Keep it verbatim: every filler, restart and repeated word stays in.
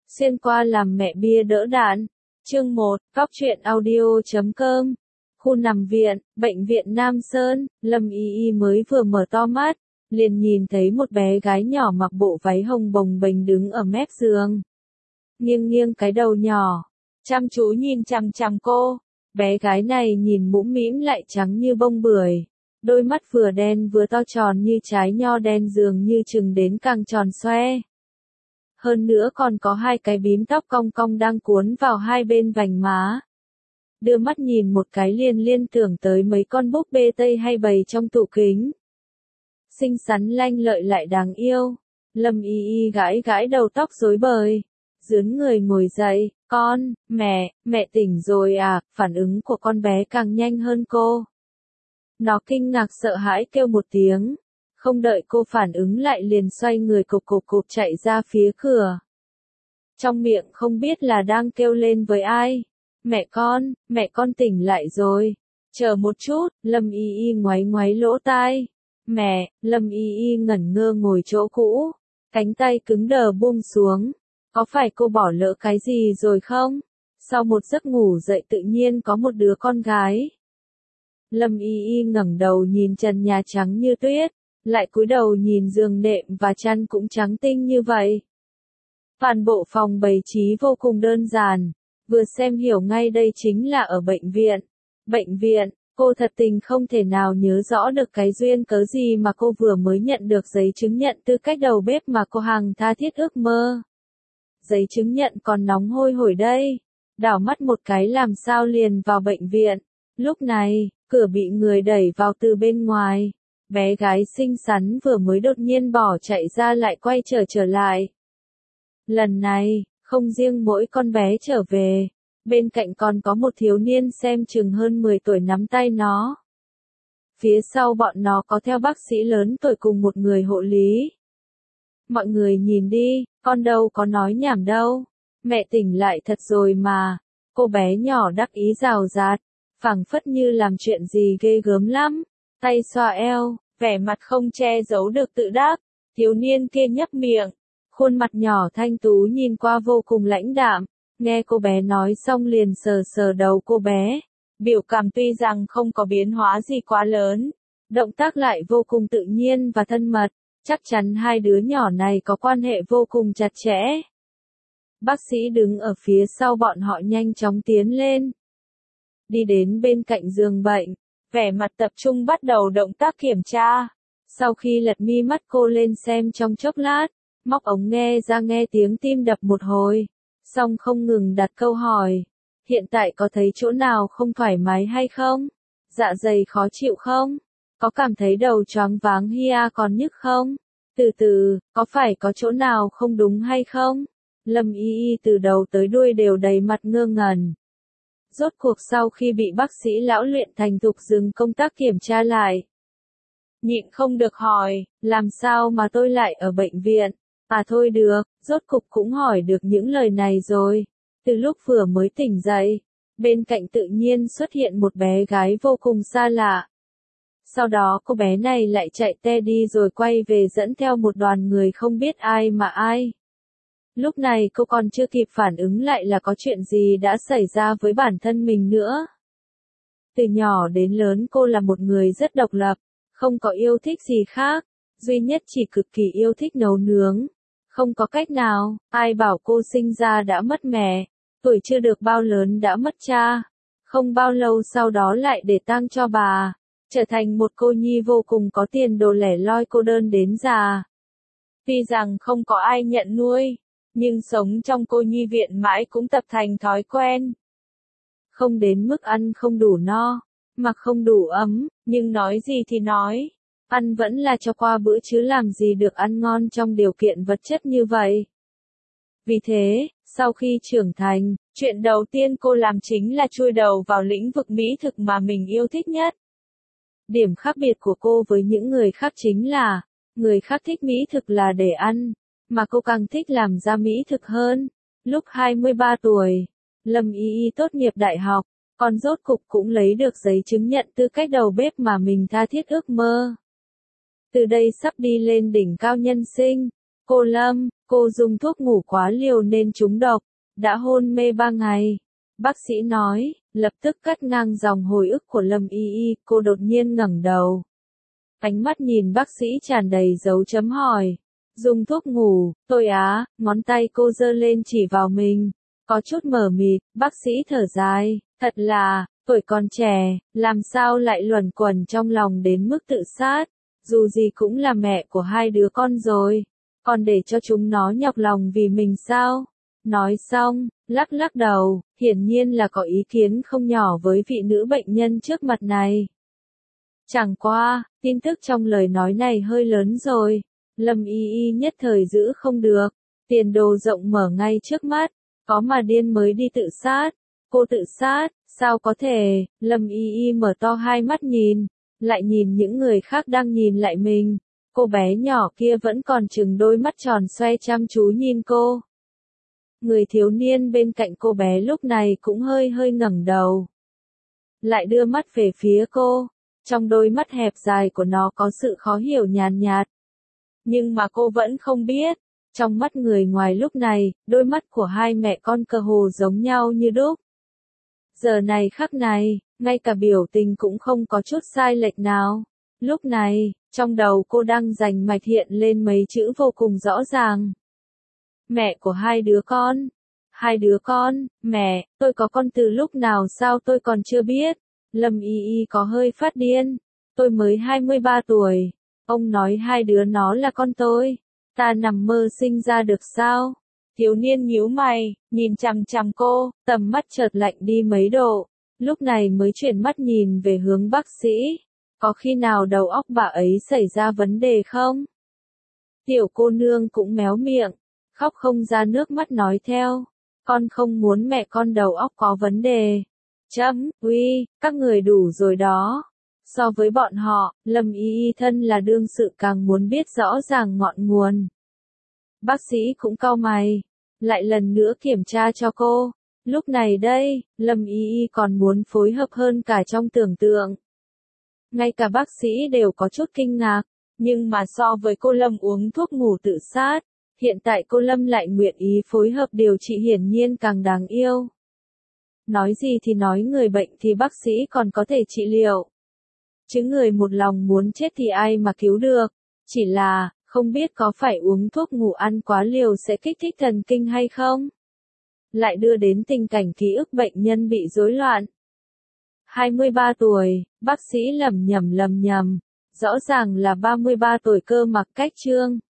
Xuyên qua làm mẹ bia đỡ đạn. Chương một, Cóc truyện audio chấm com. Khu nằm viện, bệnh viện Nam Sơn, Lâm Y Y mới vừa mở to mắt, liền nhìn thấy một bé gái nhỏ mặc bộ váy hồng bồng bềnh đứng ở mép giường. Nghiêng nghiêng cái đầu nhỏ, chăm chú nhìn chằm chằm cô. Bé gái này nhìn mũm mĩm lại trắng như bông bưởi. Đôi mắt vừa đen vừa to tròn như trái nho đen dường như chừng đến càng tròn xoe. Hơn nữa còn có hai cái bím tóc cong cong đang cuốn vào hai bên vành má. Đưa mắt nhìn một cái liền liên tưởng tới mấy con búp bê Tây hay bày trong tủ kính. Xinh xắn lanh lợi lại đáng yêu. Lâm Y Y gãi gãi đầu tóc rối bời. Dướn người ngồi dậy, con, mẹ, mẹ tỉnh rồi à, phản ứng của con bé càng nhanh hơn cô. Nó kinh ngạc sợ hãi kêu một tiếng. Không đợi cô phản ứng lại liền xoay người cộp cộp cộp chạy ra phía cửa. Trong miệng không biết là đang kêu lên với ai. Mẹ con, mẹ con tỉnh lại rồi. Chờ một chút, Lâm Y Y ngoáy ngoáy lỗ tai. Mẹ, Lâm Y Y ngẩn ngơ ngồi chỗ cũ. Cánh tay cứng đờ buông xuống. Có phải cô bỏ lỡ cái gì rồi không? Sau một giấc ngủ dậy tự nhiên có một đứa con gái. Lâm Y Y ngẩng đầu nhìn trần nhà trắng như tuyết. Lại cúi đầu nhìn giường nệm và chăn cũng trắng tinh như vậy. Toàn bộ phòng bày trí vô cùng đơn giản, vừa xem hiểu ngay đây chính là ở bệnh viện. Bệnh viện, cô thật tình không thể nào nhớ rõ được cái duyên cớ gì mà cô vừa mới nhận được giấy chứng nhận tư cách đầu bếp mà cô hằng tha thiết ước mơ. Giấy chứng nhận còn nóng hôi hổi đây, đảo mắt một cái làm sao liền vào bệnh viện. Lúc này, cửa bị người đẩy vào từ bên ngoài. Bé gái xinh xắn vừa mới đột nhiên bỏ chạy ra lại quay trở trở lại. Lần này, không riêng mỗi con bé trở về, bên cạnh còn có một thiếu niên xem chừng hơn mười tuổi nắm tay nó. Phía sau bọn nó có theo bác sĩ lớn tuổi cùng một người hộ lý. Mọi người nhìn đi, con đâu có nói nhảm đâu. Mẹ tỉnh lại thật rồi mà. Cô bé nhỏ đắc ý rào rạt, phảng phất như làm chuyện gì ghê gớm lắm. Tay xoa eo, vẻ mặt không che giấu được tự đắc. Thiếu niên kia nhấp miệng, khuôn mặt nhỏ thanh tú nhìn qua vô cùng lãnh đạm. Nghe cô bé nói xong liền sờ sờ đầu cô bé. Biểu cảm tuy rằng không có biến hóa gì quá lớn, động tác lại vô cùng tự nhiên và thân mật. Chắc chắn hai đứa nhỏ này có quan hệ vô cùng chặt chẽ. Bác sĩ đứng ở phía sau bọn họ nhanh chóng tiến lên. Đi đến bên cạnh giường bệnh. Vẻ mặt tập trung bắt đầu động tác kiểm tra. Sau khi lật mi mắt cô lên xem trong chốc lát, móc ống nghe ra nghe tiếng tim đập một hồi, xong không ngừng đặt câu hỏi. Hiện tại có thấy chỗ nào không thoải mái hay không? Dạ dày khó chịu không? Có cảm thấy đầu choáng váng hia còn nhức không? Từ từ, có phải có chỗ nào không đúng hay không? Lâm Y Y từ đầu tới đuôi đều đầy mặt ngơ ngẩn. Rốt cuộc sau khi bị bác sĩ lão luyện thành thục dừng công tác kiểm tra lại. Nhịn không được hỏi, làm sao mà tôi lại ở bệnh viện? À thôi được, rốt cục cũng hỏi được những lời này rồi. Từ lúc vừa mới tỉnh dậy, bên cạnh tự nhiên xuất hiện một bé gái vô cùng xa lạ. Sau đó cô bé này lại chạy te đi rồi quay về dẫn theo một đoàn người không biết ai mà ai. Lúc này cô còn chưa kịp phản ứng lại là có chuyện gì đã xảy ra với bản thân mình nữa. Từ nhỏ đến lớn cô là một người rất độc lập, không có yêu thích gì khác, duy nhất chỉ cực kỳ yêu thích nấu nướng. Không có cách nào, ai bảo cô sinh ra đã mất mẹ, tuổi chưa được bao lớn đã mất cha, không bao lâu sau đó lại để tang cho bà, trở thành một cô nhi vô cùng có tiền đồ lẻ loi cô đơn đến già. Tuy rằng không có ai nhận nuôi, nhưng sống trong cô nhi viện mãi cũng tập thành thói quen. Không đến mức ăn không đủ no, mặc không đủ ấm, nhưng nói gì thì nói, ăn vẫn là cho qua bữa chứ làm gì được ăn ngon trong điều kiện vật chất như vậy. Vì thế, sau khi trưởng thành, chuyện đầu tiên cô làm chính là chui đầu vào lĩnh vực mỹ thực mà mình yêu thích nhất. Điểm khác biệt của cô với những người khác chính là, người khác thích mỹ thực là để ăn, mà cô càng thích làm ra mỹ thực hơn. Lúc hai mươi ba tuổi, Lâm Y Y tốt nghiệp đại học, còn rốt cục cũng lấy được giấy chứng nhận tư cách đầu bếp mà mình tha thiết ước mơ. Từ đây sắp đi lên đỉnh cao nhân sinh. Cô Lâm, Cô dùng thuốc ngủ quá liều nên trúng độc, đã hôn mê ba ngày. Bác sĩ nói, lập tức cắt ngang dòng hồi ức của Lâm Y Y, cô đột nhiên ngẩng đầu. Ánh mắt nhìn bác sĩ tràn đầy dấu chấm hỏi. Dùng thuốc ngủ, tôi á, ngón tay cô giơ lên chỉ vào mình. Có chút mờ mịt, bác sĩ thở dài, thật là, tuổi còn trẻ, làm sao lại luẩn quẩn trong lòng đến mức tự sát. Dù gì cũng là mẹ của hai đứa con rồi, còn để cho chúng nó nhọc lòng vì mình sao? Nói xong, lắc lắc đầu, hiển nhiên là có ý kiến không nhỏ với vị nữ bệnh nhân trước mặt này. Chẳng qua, tin tức trong lời nói này hơi lớn rồi. Lâm Y Y nhất thời giữ không được, tiền đồ rộng mở ngay trước mắt, có mà điên mới đi tự sát. Cô tự sát, sao có thể? Lâm Y Y mở to hai mắt nhìn, lại nhìn những người khác đang nhìn lại mình. Cô bé nhỏ kia vẫn còn chừng đôi mắt tròn xoe chăm chú nhìn cô. Người thiếu niên bên cạnh cô bé lúc này cũng hơi hơi ngẩng đầu, lại đưa mắt về phía cô. Trong đôi mắt hẹp dài của nó có sự khó hiểu nhàn nhạt. Nhưng mà cô vẫn không biết, trong mắt người ngoài lúc này, đôi mắt của hai mẹ con cơ hồ giống nhau như đúc. Giờ này khắc này, ngay cả biểu tình cũng không có chút sai lệch nào. Lúc này, trong đầu cô đang rành mạch hiện lên mấy chữ vô cùng rõ ràng. Mẹ của hai đứa con. Hai đứa con, mẹ, tôi có con từ lúc nào sao tôi còn chưa biết. Lâm Y Y có hơi phát điên. Tôi mới hai mươi ba tuổi. Ông nói hai đứa nó là con tôi. Ta nằm mơ sinh ra được sao? Thiếu niên nhíu mày, nhìn chằm chằm cô, tầm mắt chợt lạnh đi mấy độ. Lúc này mới chuyển mắt nhìn về hướng bác sĩ. Có khi nào đầu óc bà ấy xảy ra vấn đề không? Tiểu cô nương cũng méo miệng, khóc không ra nước mắt nói theo. Con không muốn mẹ con đầu óc có vấn đề. Chấm, uy, các người đủ rồi đó. So với bọn họ, Lâm Y Y thân là đương sự càng muốn biết rõ ràng ngọn nguồn. Bác sĩ cũng cau mày, lại lần nữa kiểm tra cho cô. Lúc này đây, Lâm Y Y còn muốn phối hợp hơn cả trong tưởng tượng. Ngay cả bác sĩ đều có chút kinh ngạc, nhưng mà so với cô Lâm uống thuốc ngủ tự sát, hiện tại cô Lâm lại nguyện ý phối hợp điều trị hiển nhiên càng đáng yêu. Nói gì thì nói, người bệnh thì bác sĩ còn có thể trị liệu. Chứ người một lòng muốn chết thì ai mà cứu được. Chỉ là, không biết có phải uống thuốc ngủ ăn quá liều sẽ kích thích thần kinh hay không? Lại đưa đến tình cảnh ký ức bệnh nhân bị rối loạn. hai mươi ba tuổi, bác sĩ lẩm nhẩm lẩm nhẩm. Rõ ràng là ba mươi ba tuổi cơ, mặc cách trương.